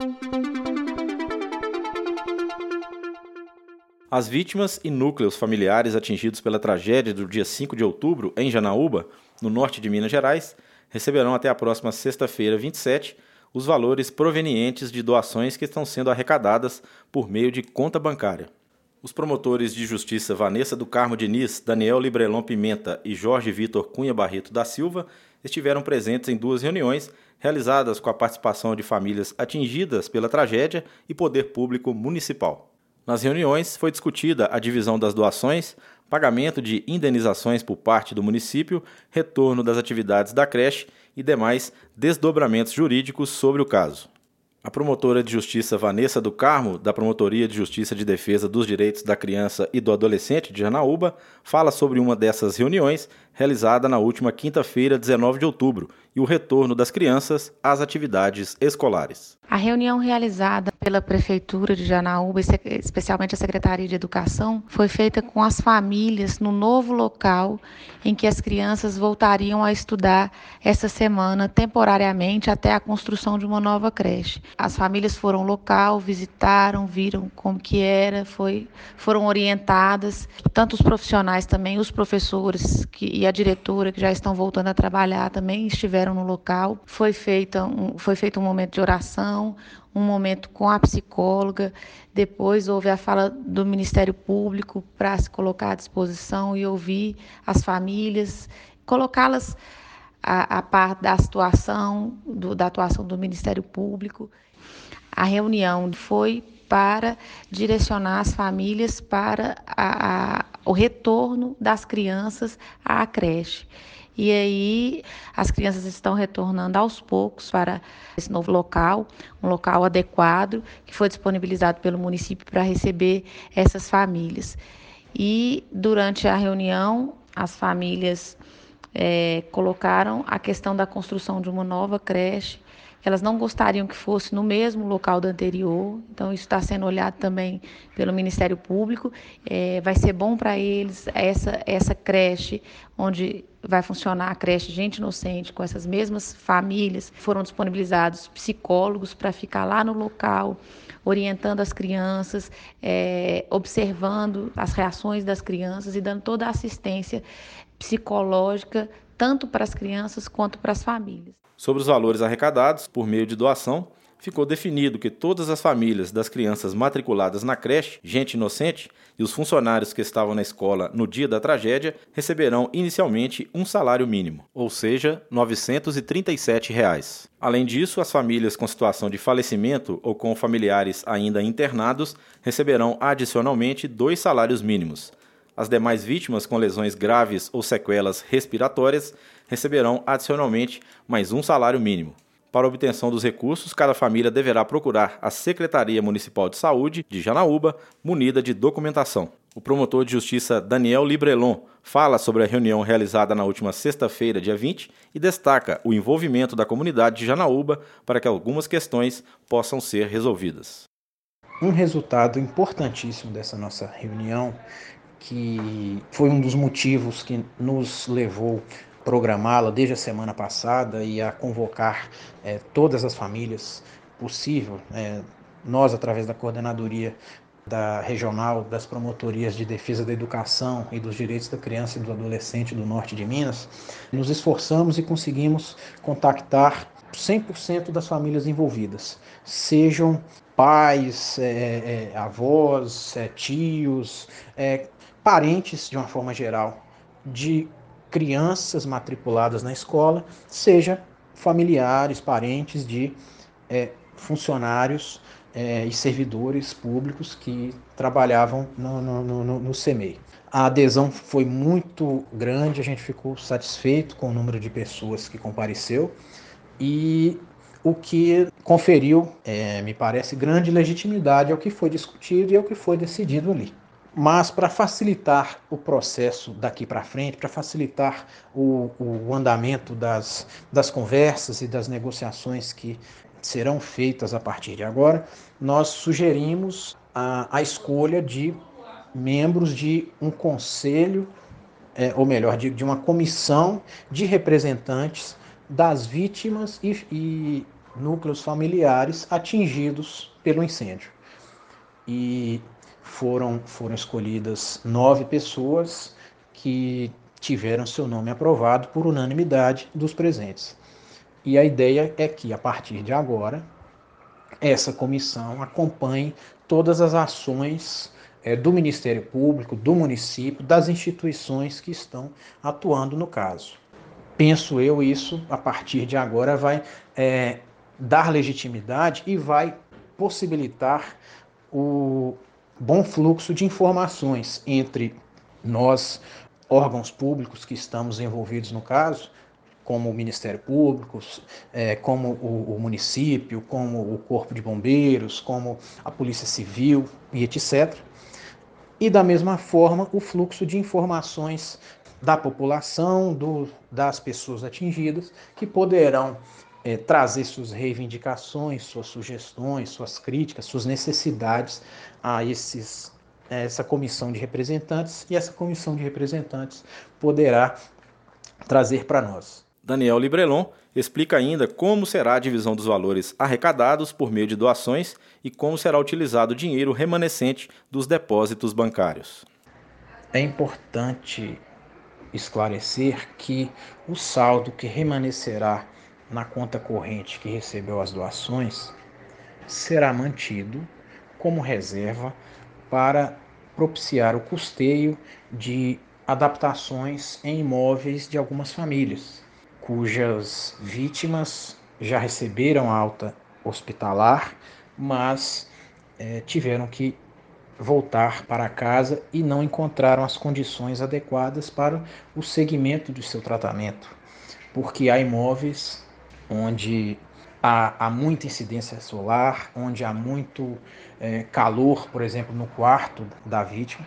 As vítimas e núcleos familiares atingidos pela tragédia do dia 5 de outubro em Janaúba, no norte de Minas Gerais, receberão até a próxima sexta-feira, 27, os valores provenientes de doações que estão sendo arrecadadas por meio de conta bancária. Os promotores de justiça Vanessa do Carmo Diniz, Daniel Librelon Pimenta e Jorge Vitor Cunha Barreto da Silva estiveram presentes em 2 reuniões realizadas com a participação de famílias atingidas pela tragédia e poder público municipal. Nas reuniões, foi discutida a divisão das doações, pagamento de indenizações por parte do município, retorno das atividades da creche e demais desdobramentos jurídicos sobre o caso. A promotora de justiça Vanessa do Carmo, da Promotoria de Justiça de Defesa dos Direitos da Criança e do Adolescente de Janaúba, fala sobre uma dessas reuniões realizada na última quinta-feira, 19 de outubro, e o retorno das crianças às atividades escolares. A reunião realizada pela Prefeitura de Janaúba, especialmente a Secretaria de Educação, foi feita com as famílias no novo local em que as crianças voltariam a estudar essa semana, temporariamente, até a construção de uma nova creche. As famílias foram ao local, visitaram, viram como que era, foram orientadas, tanto os profissionais também, os professores e a diretora que já estão voltando a trabalhar também estiveram no local. Foi feito um momento de oração, um momento com a psicóloga, depois houve a fala do Ministério Público para se colocar à disposição e ouvir as famílias, colocá-las a par da situação, da atuação do Ministério Público. A reunião foi para direcionar as famílias para o retorno das crianças à creche. E aí as crianças estão retornando aos poucos para esse novo local, um local adequado, que foi disponibilizado pelo município para receber essas famílias. E durante a reunião, as famílias colocaram a questão da construção de uma nova creche. Elas não gostariam que fosse no mesmo local do anterior, então isso está sendo olhado também pelo Ministério Público. Vai ser bom para eles essa creche, onde vai funcionar a creche Gente Inocente, com essas mesmas famílias. Foram disponibilizados psicólogos para ficar lá no local, orientando as crianças, observando as reações das crianças e dando toda a assistência psicológica, tanto para as crianças quanto para as famílias. Sobre os valores arrecadados por meio de doação, ficou definido que todas as famílias das crianças matriculadas na creche Gente Inocente e os funcionários que estavam na escola no dia da tragédia receberão inicialmente um salário mínimo, ou seja, R$ 937. Além disso, as famílias com situação de falecimento ou com familiares ainda internados receberão adicionalmente 2 salários mínimos. As demais vítimas com lesões graves ou sequelas respiratórias receberão adicionalmente mais um salário mínimo. Para a obtenção dos recursos, cada família deverá procurar a Secretaria Municipal de Saúde de Janaúba, munida de documentação. O promotor de justiça Daniel Librelon fala sobre a reunião realizada na última sexta-feira, dia 20, e destaca o envolvimento da comunidade de Janaúba para que algumas questões possam ser resolvidas. Um resultado importantíssimo dessa nossa reunião, que foi um dos motivos que nos levou a programá-la desde a semana passada e a convocar todas as famílias possível. Nós, através da coordenadoria da regional das promotorias de defesa da educação e dos direitos da criança e do adolescente do norte de Minas, nos esforçamos e conseguimos contactar 100% das famílias envolvidas, sejam pais, avós, tios, parentes de uma forma geral, de crianças matriculadas na escola, seja familiares, parentes de funcionários e servidores públicos que trabalhavam no CEMEI. A adesão foi muito grande, a gente ficou satisfeito com o número de pessoas que compareceu e o que conferiu, me parece, grande legitimidade ao que foi discutido e ao que foi decidido ali. Mas para facilitar o processo daqui para frente, para facilitar o andamento das conversas e das negociações que serão feitas a partir de agora, nós sugerimos a escolha de membros de um conselho, ou melhor, de uma comissão de representantes das vítimas e núcleos familiares atingidos pelo incêndio. E foram escolhidas 9 pessoas que tiveram seu nome aprovado por unanimidade dos presentes. E a ideia é que, a partir de agora, essa comissão acompanhe todas as ações do Ministério Público, do município, das instituições que estão atuando no caso. Penso eu, isso, a partir de agora, vai dar legitimidade e vai possibilitar o bom fluxo de informações entre nós, órgãos públicos que estamos envolvidos no caso, como o Ministério Público, como o município, como o Corpo de Bombeiros, como a Polícia Civil e etc. E, da mesma forma, o fluxo de informações da população, das pessoas atingidas, que poderão trazer suas reivindicações, suas sugestões, suas críticas, suas necessidades a essa comissão de representantes, e essa comissão de representantes poderá trazer para nós. Daniel Librelon explica ainda como será a divisão dos valores arrecadados por meio de doações e como será utilizado o dinheiro remanescente dos depósitos bancários. É importante esclarecer que o saldo que remanescerá na conta corrente que recebeu as doações será mantido como reserva para propiciar o custeio de adaptações em imóveis de algumas famílias, cujas vítimas já receberam alta hospitalar, mas tiveram que voltar para casa e não encontraram as condições adequadas para o segmento do seu tratamento, porque há imóveis onde há muita incidência solar, onde há muito calor, por exemplo, no quarto da vítima,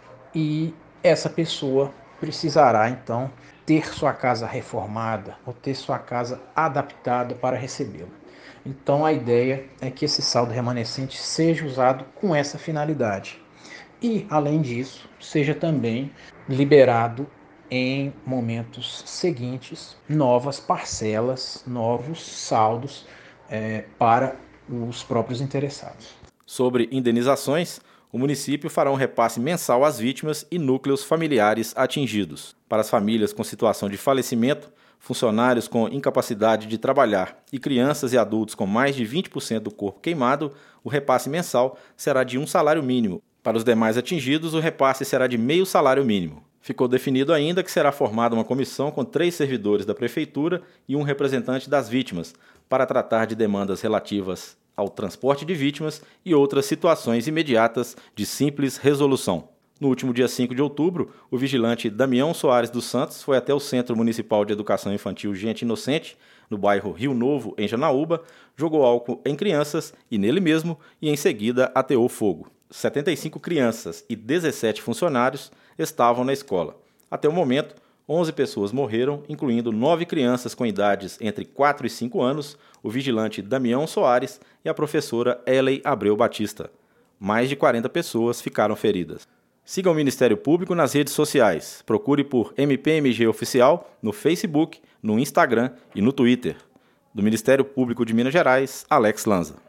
e essa pessoa precisará, então, ter sua casa reformada ou ter sua casa adaptada para recebê-la. Então, a ideia é que esse saldo remanescente seja usado com essa finalidade. E, além disso, seja também liberado em momentos seguintes novas parcelas, novos saldos para os próprios interessados. Sobre indenizações, o município fará um repasse mensal às vítimas e núcleos familiares atingidos. Para as famílias com situação de falecimento, funcionários com incapacidade de trabalhar e crianças e adultos com mais de 20% do corpo queimado, o repasse mensal será de 1 salário mínimo. Para os demais atingidos, o repasse será de meio salário mínimo. Ficou definido ainda que será formada uma comissão com 3 servidores da Prefeitura e um representante das vítimas, para tratar de demandas relativas ao transporte de vítimas e outras situações imediatas de simples resolução. No último dia 5 de outubro, o vigilante Damião Soares dos Santos foi até o Centro Municipal de Educação Infantil Gente Inocente, no bairro Rio Novo, em Janaúba, jogou álcool em crianças e nele mesmo e em seguida ateou fogo. 75 crianças e 17 funcionários estavam na escola. Até o momento, 11 pessoas morreram, incluindo 9 crianças com idades entre 4 e 5 anos, o vigilante Damião Soares e a professora Ellen Abreu Batista. Mais de 40 pessoas ficaram feridas. Siga o Ministério Público nas redes sociais. Procure por MPMG Oficial no Facebook, no Instagram e no Twitter. Do Ministério Público de Minas Gerais, Alex Lanza.